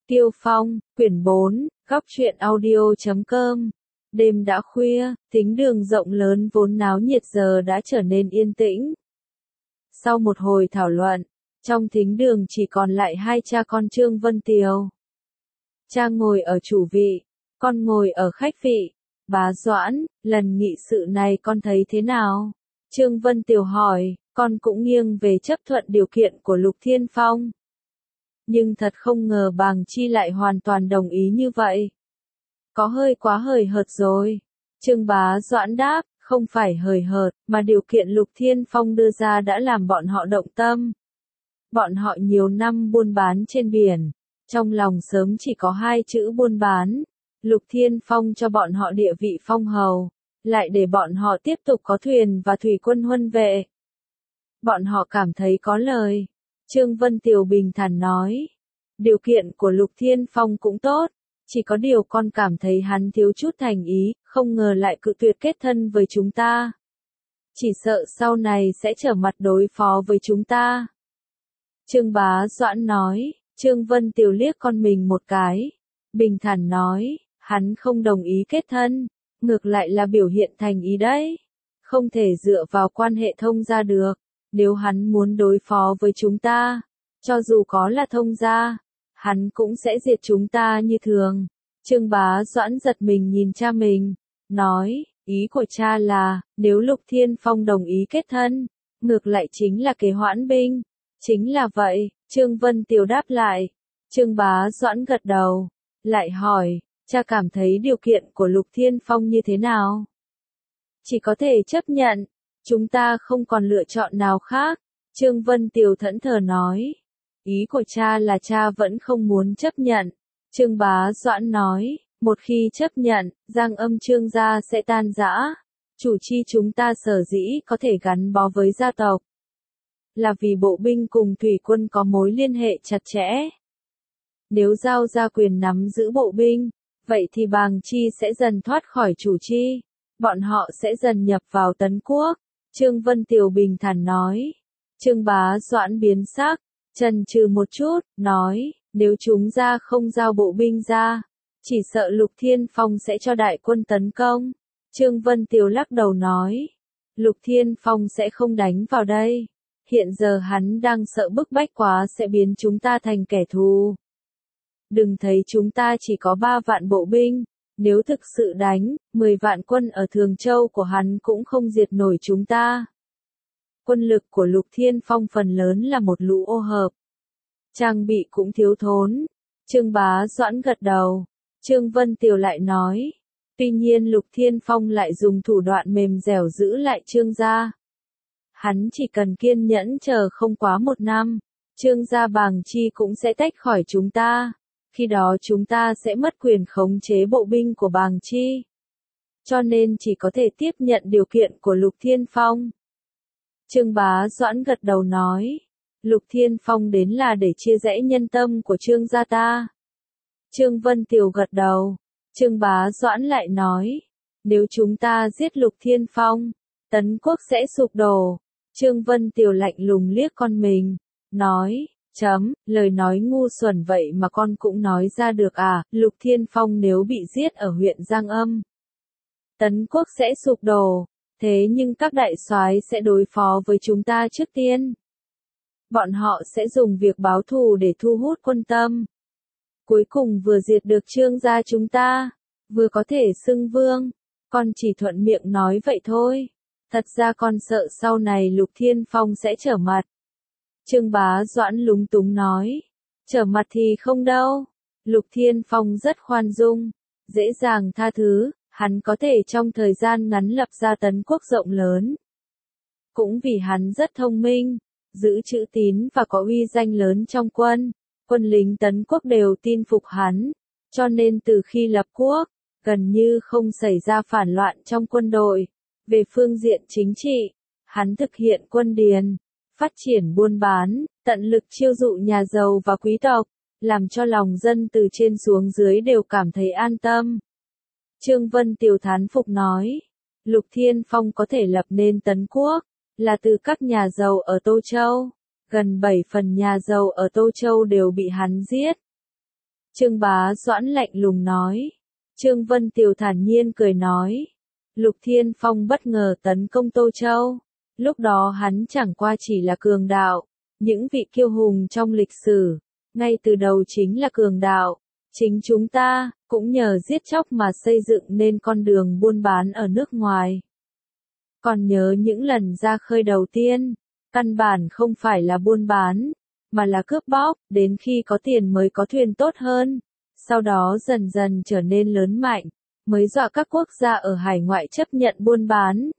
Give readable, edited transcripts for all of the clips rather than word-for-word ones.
Tiêu Phong, quyển 4, góc truyện audio.com. Đêm đã khuya, thính đường rộng lớn vốn náo nhiệt giờ đã trở nên yên tĩnh. Sau một hồi thảo luận, trong thính đường chỉ còn lại hai cha con Trương Vân Tiều. Cha ngồi ở chủ vị, con ngồi ở khách vị. Bá Doãn, lần nghị sự này con thấy thế nào? Trương Vân Tiều hỏi, con cũng nghiêng về chấp thuận điều kiện của Lục Thiên Phong. Nhưng thật không ngờ Bàng Chi lại hoàn toàn đồng ý như vậy. Có hơi quá hời hợt rồi. Trương Bá Doãn đáp, không phải hời hợt, mà điều kiện Lục Thiên Phong đưa ra đã làm bọn họ động tâm. Bọn họ nhiều năm buôn bán trên biển, trong lòng sớm chỉ có hai chữ buôn bán. Lục Thiên Phong cho bọn họ địa vị phong hầu, lại để bọn họ tiếp tục có thuyền và thủy quân huân vệ. Bọn họ cảm thấy có lời. Trương Vân Tiều bình thản nói, điều kiện của Lục Thiên Phong cũng tốt, chỉ có điều con cảm thấy hắn thiếu chút thành ý, không ngờ lại cự tuyệt kết thân với chúng ta. Chỉ sợ sau này sẽ trở mặt đối phó với chúng ta. Trương Bá Doãn nói, Trương Vân Tiều liếc con mình một cái, bình thản nói, hắn không đồng ý kết thân, ngược lại là biểu hiện thành ý đấy. Không thể dựa vào quan hệ thông gia được. Nếu hắn muốn đối phó với chúng ta, cho dù có là thông gia, hắn cũng sẽ diệt chúng ta như thường. Trương Bá Doãn giật mình nhìn cha mình, nói, ý của cha là, nếu Lục Thiên Phong đồng ý kết thân, ngược lại chính là kế hoãn binh. Chính là vậy, Trương Vân Tiều đáp lại. Trương Bá Doãn gật đầu, lại hỏi, cha cảm thấy điều kiện của Lục Thiên Phong như thế nào? Chỉ có thể chấp nhận. Chúng ta không còn lựa chọn nào khác. Trương Vân Tiều thẫn thờ nói. Ý của cha là cha vẫn không muốn chấp nhận. Trương Bá Doãn nói, một khi chấp nhận, Giang Âm Trương gia sẽ tan rã. Chủ chi chúng ta sở dĩ có thể gắn bó với gia tộc, là vì bộ binh cùng thủy quân có mối liên hệ chặt chẽ. Nếu giao ra quyền nắm giữ bộ binh, vậy thì Bàng Chi sẽ dần thoát khỏi chủ chi. Bọn họ sẽ dần nhập vào Tấn Quốc. Trương Vân Tiều bình thản nói. Trương Bá Doãn biến sắc, chần chừ một chút, nói, nếu chúng ra không giao bộ binh ra, chỉ sợ Lục Thiên Phong sẽ cho đại quân tấn công. Trương Vân Tiều lắc đầu nói, Lục Thiên Phong sẽ không đánh vào đây. Hiện giờ hắn đang sợ bức bách quá sẽ biến chúng ta thành kẻ thù. Đừng thấy chúng ta chỉ có 3 vạn bộ binh. Nếu thực sự đánh, 10 vạn quân ở Thường Châu của hắn cũng không diệt nổi chúng ta. Quân lực của Lục Thiên Phong phần lớn là một lũ ô hợp. Trang bị cũng thiếu thốn. Trương Bá Doãn gật đầu. Trương Vân Tiều lại nói. Tuy nhiên Lục Thiên Phong lại dùng thủ đoạn mềm dẻo giữ lại Trương gia. Hắn chỉ cần kiên nhẫn chờ không quá 1 năm. Trương gia Bàng Chi cũng sẽ tách khỏi chúng ta. Khi đó chúng ta sẽ mất quyền khống chế bộ binh của Bàng Chi. Cho nên chỉ có thể tiếp nhận điều kiện của Lục Thiên Phong. Trương Bá Doãn gật đầu nói. Lục Thiên Phong đến là để chia rẽ nhân tâm của Trương gia ta. Trương Vân Tiều gật đầu. Trương Bá Doãn lại nói. Nếu chúng ta giết Lục Thiên Phong, Tấn Quốc sẽ sụp đổ. Trương Vân Tiều lạnh lùng liếc con mình. Nói. Lời nói ngu xuẩn vậy mà con cũng nói ra được à? Lục Thiên Phong nếu bị giết ở huyện Giang Âm, Tấn Quốc sẽ sụp đổ. Thế nhưng các đại soái sẽ đối phó với chúng ta trước tiên. Bọn họ sẽ dùng việc báo thù để thu hút quân tâm. Cuối cùng vừa diệt được Trương gia chúng ta, vừa có thể xưng vương. Con chỉ thuận miệng nói vậy thôi. Thật ra con sợ sau này Lục Thiên Phong sẽ trở mặt. Trương Bá Doãn lúng túng nói. Trở mặt thì không đâu. Lục Thiên Phong rất khoan dung, dễ dàng tha thứ, hắn có thể trong thời gian ngắn lập ra Tấn Quốc rộng lớn. Cũng vì hắn rất thông minh, giữ chữ tín và có uy danh lớn trong quân. Quân lính Tấn Quốc đều tin phục hắn. Cho nên từ khi lập quốc, gần như không xảy ra phản loạn trong quân đội. Về phương diện chính trị, hắn thực hiện quân điền, phát triển buôn bán, tận lực chiêu dụ nhà giàu và quý tộc, làm cho lòng dân từ trên xuống dưới đều cảm thấy an tâm. Trương Vân Tiều thán phục nói, Lục Thiên Phong có thể lập nên Tấn Quốc, là từ các nhà giàu ở Tô Châu. Gần 7 phần nhà giàu ở Tô Châu đều bị hắn giết. Trương Bá Doãn lạnh lùng nói. Trương Vân Tiều thản nhiên cười nói. Lục Thiên Phong bất ngờ tấn công Tô Châu. Lúc đó hắn chẳng qua chỉ là cường đạo. Những vị kiêu hùng trong lịch sử, ngay từ đầu chính là cường đạo. Chính chúng ta, cũng nhờ giết chóc mà xây dựng nên con đường buôn bán ở nước ngoài. Còn nhớ những lần ra khơi đầu tiên, căn bản không phải là buôn bán, mà là cướp bóc, đến khi có tiền mới có thuyền tốt hơn. Sau đó dần dần trở nên lớn mạnh, mới dọa các quốc gia ở hải ngoại chấp nhận buôn bán.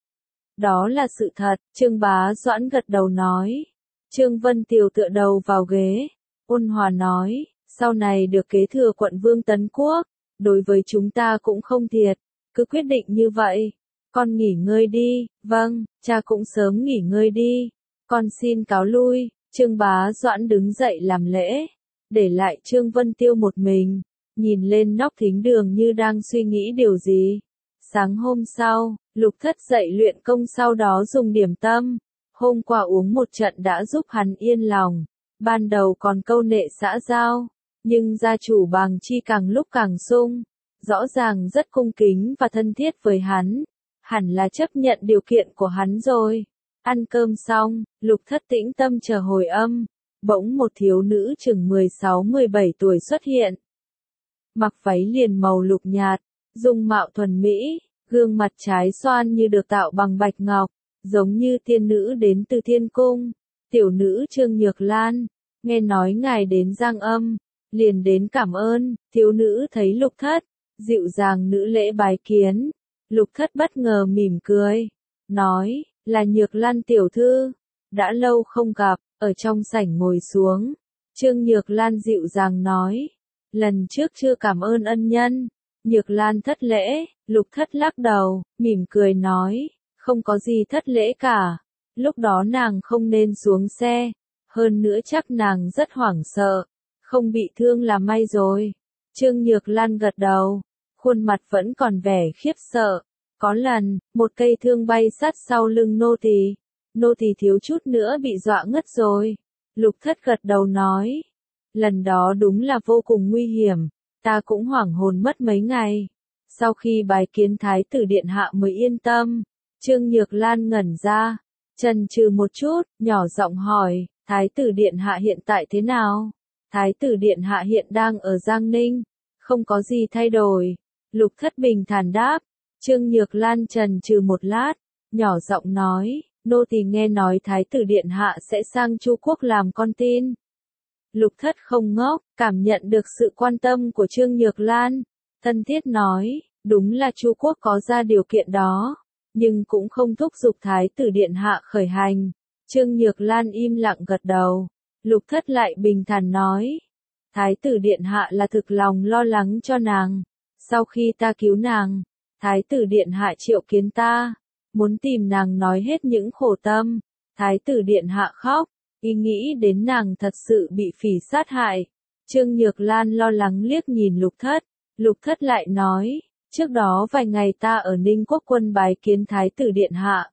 Đó là sự thật, Trương Bá Doãn gật đầu nói. Trương Vân Tiều tựa đầu vào ghế, ôn hòa nói, sau này được kế thừa quận Vương Tấn Quốc, đối với chúng ta cũng không thiệt, cứ quyết định như vậy. Con nghỉ ngơi đi, vâng, cha cũng sớm nghỉ ngơi đi, con xin cáo lui. Trương Bá Doãn đứng dậy làm lễ, để lại Trương Vân Tiêu một mình, nhìn lên nóc thính đường như đang suy nghĩ điều gì. Sáng hôm sau, Lục Thất dậy luyện công sau đó dùng điểm tâm. Hôm qua uống một trận đã giúp hắn yên lòng, ban đầu còn câu nệ xã giao, nhưng gia chủ Bàng Chi càng lúc càng sung, rõ ràng rất cung kính và thân thiết với hắn, hẳn là chấp nhận điều kiện của hắn rồi. Ăn cơm xong, Lục Thất tĩnh tâm chờ hồi âm, bỗng một thiếu nữ chừng 16-17 tuổi xuất hiện. Mặc váy liền màu lục nhạt, dung mạo thuần mỹ, gương mặt trái xoan như được tạo bằng bạch ngọc, giống như tiên nữ đến từ thiên cung. Tiểu nữ Trương Nhược Lan, nghe nói ngài đến Giang Âm, liền đến cảm ơn. Thiếu nữ thấy Lục Thất, dịu dàng nữ lễ bái kiến. Lục Thất bất ngờ mỉm cười, nói, là Nhược Lan tiểu thư, đã lâu không gặp. Ở trong sảnh ngồi xuống, Trương Nhược Lan dịu dàng nói, lần trước chưa cảm ơn ân nhân. Nhược Lan thất lễ. Lục Thất lắc đầu, mỉm cười nói, không có gì thất lễ cả, lúc đó nàng không nên xuống xe, hơn nữa chắc nàng rất hoảng sợ, không bị thương là may rồi. Trương Nhược Lan gật đầu, khuôn mặt vẫn còn vẻ khiếp sợ. Có lần, một cây thương bay sát sau lưng nô tỳ thiếu chút nữa bị dọa ngất rồi. Lục Thất gật đầu nói, lần đó đúng là vô cùng nguy hiểm, ta cũng hoảng hồn mất mấy ngày. Sau khi bái kiến Thái tử Điện Hạ mới yên tâm. Trương Nhược Lan ngẩn ra, chần chừ một chút, nhỏ giọng hỏi, Thái tử Điện Hạ hiện tại thế nào? Thái tử Điện Hạ hiện đang ở Giang Ninh, không có gì thay đổi. Lục Thất bình thản đáp. Trương Nhược Lan chần chừ một lát, nhỏ giọng nói, nô tỳ nghe nói Thái tử Điện Hạ sẽ sang Chu Quốc làm con tin. Lục Thất không ngốc, cảm nhận được sự quan tâm của Trương Nhược Lan, thân thiết nói, đúng là Chu Quốc có ra điều kiện đó, nhưng cũng không thúc giục Thái tử Điện Hạ khởi hành. Trương Nhược Lan im lặng gật đầu. Lục Thất lại bình thản nói, Thái tử Điện Hạ là thực lòng lo lắng cho nàng. Sau khi ta cứu nàng, Thái tử Điện Hạ triệu kiến ta, muốn tìm nàng nói hết những khổ tâm. Thái tử Điện Hạ khóc, ý nghĩ đến nàng thật sự bị phỉ sát hại. Trương Nhược Lan lo lắng liếc nhìn Lục Thất. Lục Thất lại nói, trước đó vài ngày ta ở Ninh Quốc Quân bái kiến Thái tử Điện Hạ.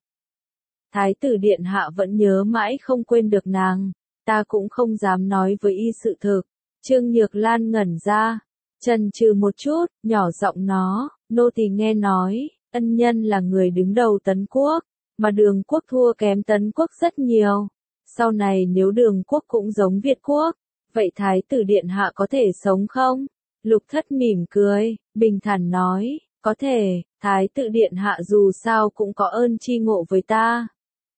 Thái tử Điện Hạ vẫn nhớ mãi không quên được nàng, ta cũng không dám nói với y sự thực. Trương Nhược Lan ngẩn ra, chần chừ một chút, nhỏ giọng nó, nô tỳ nghe nói, ân nhân là người đứng đầu Tấn Quốc, mà Đường Quốc thua kém Tấn Quốc rất nhiều. Sau này nếu Đường Quốc cũng giống Việt Quốc, vậy Thái tử Điện Hạ có thể sống không? Lục Thất mỉm cười, bình thản nói, có thể, Thái tử Điện Hạ dù sao cũng có ơn chi ngộ với ta.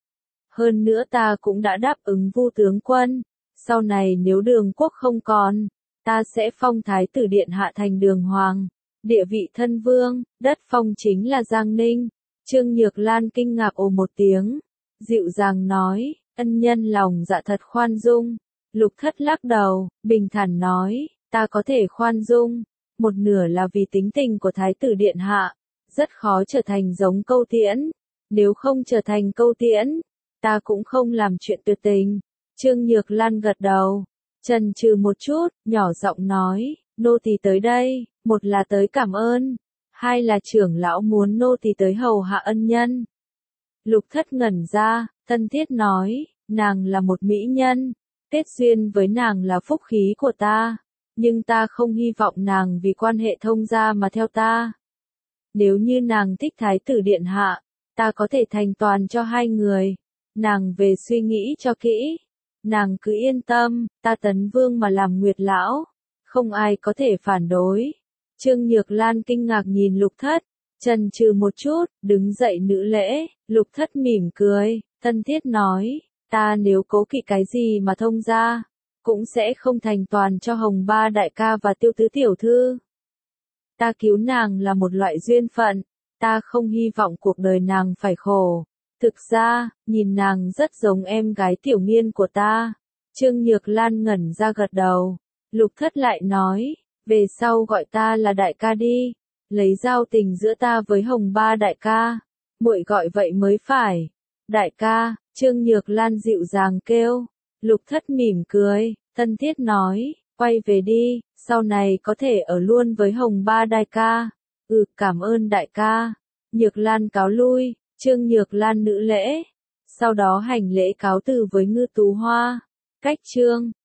Hơn nữa ta cũng đã đáp ứng Vu tướng quân, sau này nếu Đường Quốc không còn, ta sẽ phong Thái tử Điện Hạ thành Đường Hoàng, địa vị thân vương, đất phong chính là Giang Ninh. Trương Nhược Lan kinh ngạc ồ một tiếng, dịu dàng nói, ân nhân lòng dạ thật khoan dung. Lục Thất lắc đầu, bình thản nói, ta có thể khoan dung, một nửa là vì tính tình của Thái tử Điện Hạ, rất khó trở thành giống Câu Tiễn. Nếu không trở thành Câu Tiễn, ta cũng không làm chuyện tuyệt tình. Trương Nhược Lan gật đầu, chần chừ một chút, nhỏ giọng nói, nô tỳ tới đây, một là tới cảm ơn, hai là trưởng lão muốn nô tỳ tới hầu hạ ân nhân. Lục Thất ngẩn ra, thân thiết nói, nàng là một mỹ nhân, kết duyên với nàng là phúc khí của ta. Nhưng ta không hy vọng nàng vì quan hệ thông gia mà theo ta. Nếu như nàng thích thái tử điện hạ, ta có thể thành toàn cho hai người. Nàng về suy nghĩ cho kỹ. Nàng cứ yên tâm, ta Tấn Vương mà làm Nguyệt lão, không ai có thể phản đối. Trương Nhược Lan kinh ngạc nhìn Lục Thất, chần chừ một chút, đứng dậy nữ lễ. Lục Thất mỉm cười, thân thiết nói, ta nếu cố kỵ cái gì mà thông gia, cũng sẽ không thành toàn cho Hồng Ba đại ca và Tiêu Tứ tiểu thư. Ta cứu nàng là một loại duyên phận, ta không hy vọng cuộc đời nàng phải khổ. Thực ra, nhìn nàng rất giống em gái Tiểu Nghiên của ta. Trương Nhược Lan ngẩn ra gật đầu. Lục Thất lại nói, về sau gọi ta là đại ca đi, lấy giao tình giữa ta với Hồng Ba đại ca, muội gọi vậy mới phải. Đại ca, Trương Nhược Lan dịu dàng kêu. Lục Thất mỉm cười, thân thiết nói, quay về đi, sau này có thể ở luôn với Hồng Ba đại ca. Cảm ơn đại ca. Nhược Lan cáo lui, Trương Nhược Lan nữ lễ, sau đó hành lễ cáo từ với Ngư Tú Hoa. Cách chương